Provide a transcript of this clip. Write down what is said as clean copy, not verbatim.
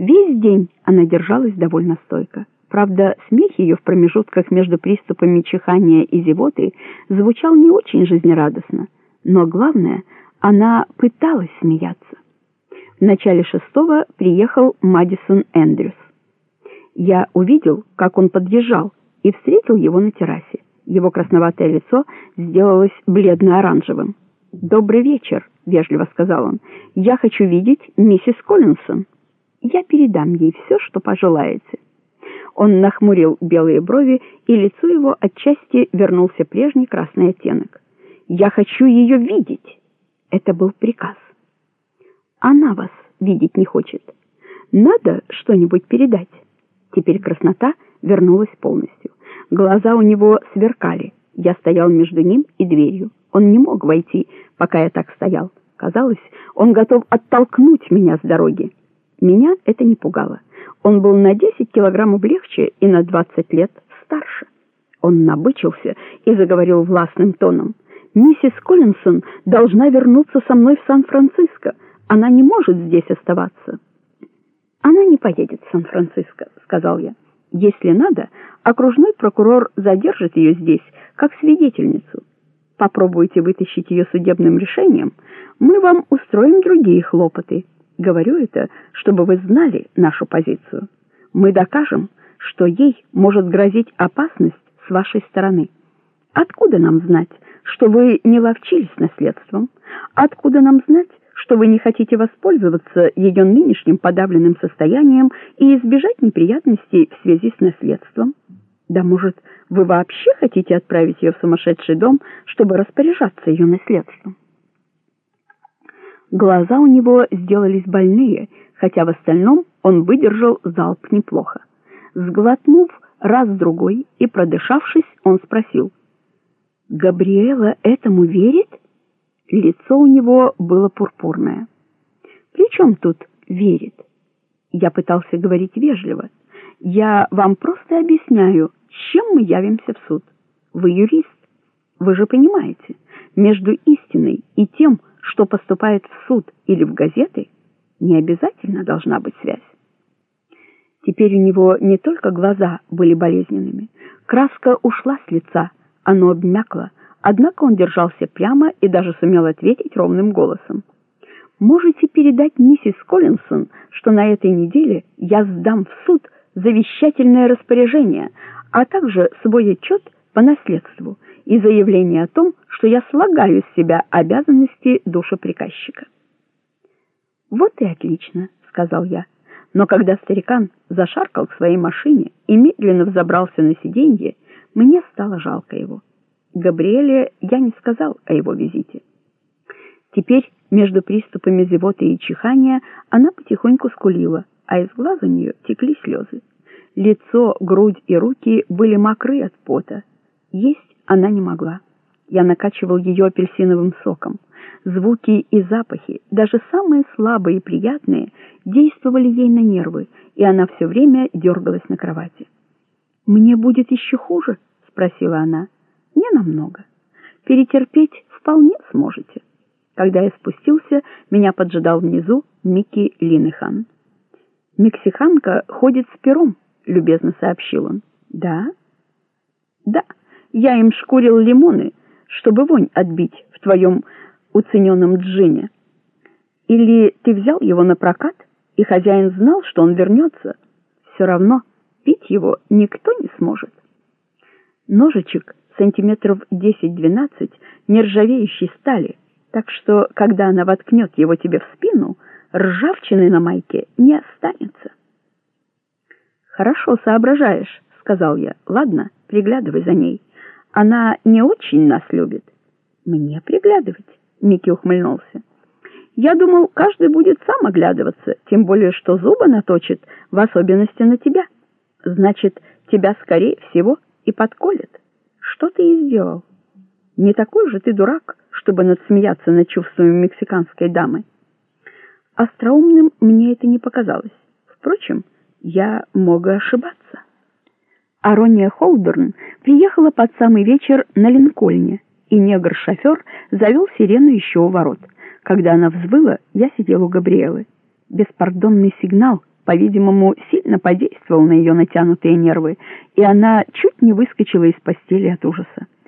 Весь день она держалась довольно стойко. Правда, смех ее в промежутках между приступами чихания и зевоты звучал не очень жизнерадостно, но главное, она пыталась смеяться. В начале 6-го приехал Мэдисон Эндрюс. Я увидел, как он подъезжал, и встретил его на террасе. Его красноватое лицо сделалось бледно-оранжевым. «Добрый вечер», — вежливо сказал он. «Я хочу видеть миссис Коллинсон. Я передам ей все, что пожелаете». Он нахмурил белые брови, и лицу его отчасти вернулся прежний красный оттенок. «Я хочу ее видеть!» Это был приказ. «Она вас видеть не хочет. Надо что-нибудь передать». Теперь краснота вернулась полностью. Глаза у него сверкали. Я стоял между ним и дверью. Он не мог войти, пока я так стоял. Казалось, он готов оттолкнуть меня с дороги. Меня это не пугало. Он был на 10 килограммов легче и на 20 лет старше. Он набычился и заговорил властным тоном. «Миссис Коллинсон должна вернуться со мной в Сан-Франциско. Она не может здесь оставаться». «Она не поедет в Сан-Франциско», — сказал я. «Если надо, окружной прокурор задержит ее здесь, как свидетельницу. Попробуйте вытащить ее судебным решением, мы вам устроим другие хлопоты. Говорю это, чтобы вы знали нашу позицию. Мы докажем, что ей может грозить опасность с вашей стороны. Откуда нам знать, что вы не ловчились наследством? Откуда нам знать, что вы не хотите воспользоваться ее нынешним подавленным состоянием и избежать неприятностей в связи с наследством? Да, может, вы вообще хотите отправить ее в сумасшедший дом, чтобы распоряжаться ее наследством?» Глаза у него сделались больные, хотя в остальном он выдержал залп неплохо. Сглотнув раз-другой и продышавшись, он спросил: «Габриэла этому верит?» Лицо у него было пурпурное. «При чем тут верит?» Я пытался говорить вежливо. «Я вам просто объясняю, с чем мы явимся в суд. Вы юрист. Вы же понимаете, между истиной и тем, что поступает в суд или в газеты, не обязательно должна быть связь». Теперь у него не только глаза были болезненными. Краска ушла с лица, оно обмякло, однако он держался прямо и даже сумел ответить ровным голосом. «Можете передать миссис Коллинсон, что на этой неделе я сдам в суд завещательное распоряжение, а также свой отчет по наследству и заявление о том, что я слагаю с себя обязанности душеприказчика». «Вот и отлично», — сказал я. Но когда старикан зашаркал к своей машине и медленно взобрался на сиденье, мне стало жалко его. Габриэле я не сказал о его визите. Теперь между приступами зевоты и чихания она потихоньку скулила, а из глаз у нее текли слезы. Лицо, грудь и руки были мокры от пота. Есть она не могла. Я накачивал ее апельсиновым соком. Звуки и запахи, даже самые слабые и приятные, действовали ей на нервы, и она все время дергалась на кровати. «Мне будет еще хуже?» — спросила она. «Не намного. Перетерпеть вполне сможете». Когда я спустился, меня поджидал внизу Микки Линнехан. «Мексиканка ходит с пером», — любезно сообщил он. «Да?» «Да, я им шкурил лимоны, чтобы вонь отбить в твоем уцененном джине. Или ты взял его на прокат, и хозяин знал, что он вернется. Все равно пить его никто не сможет». Ножичек сантиметров 10-12 нержавеющей стали, так что, когда она воткнет его тебе в спину, ржавчины на майке не останется. «Хорошо соображаешь», — сказал я. «Ладно, приглядывай за ней. Она не очень нас любит». «Мне приглядывать?» — Микки ухмыльнулся. «Я думал, каждый будет сам оглядываться, тем более, что зубы наточит, в особенности на тебя. Значит, тебя, скорее всего, и подколет. Что ты и сделал? Не такой же ты дурак, чтобы надсмеяться над чувствами мексиканской дамы». Остроумным мне это не показалось. Впрочем, я мог и ошибаться. Арония Холберн приехала под самый вечер на Линкольне, и негр-шофер завел сирену еще у ворот. Когда она взвыла, я сидел у Габриэлы. Беспардонный сигнал по-видимому, сильно подействовал на ее натянутые нервы, и она чуть не выскочила из постели от ужаса.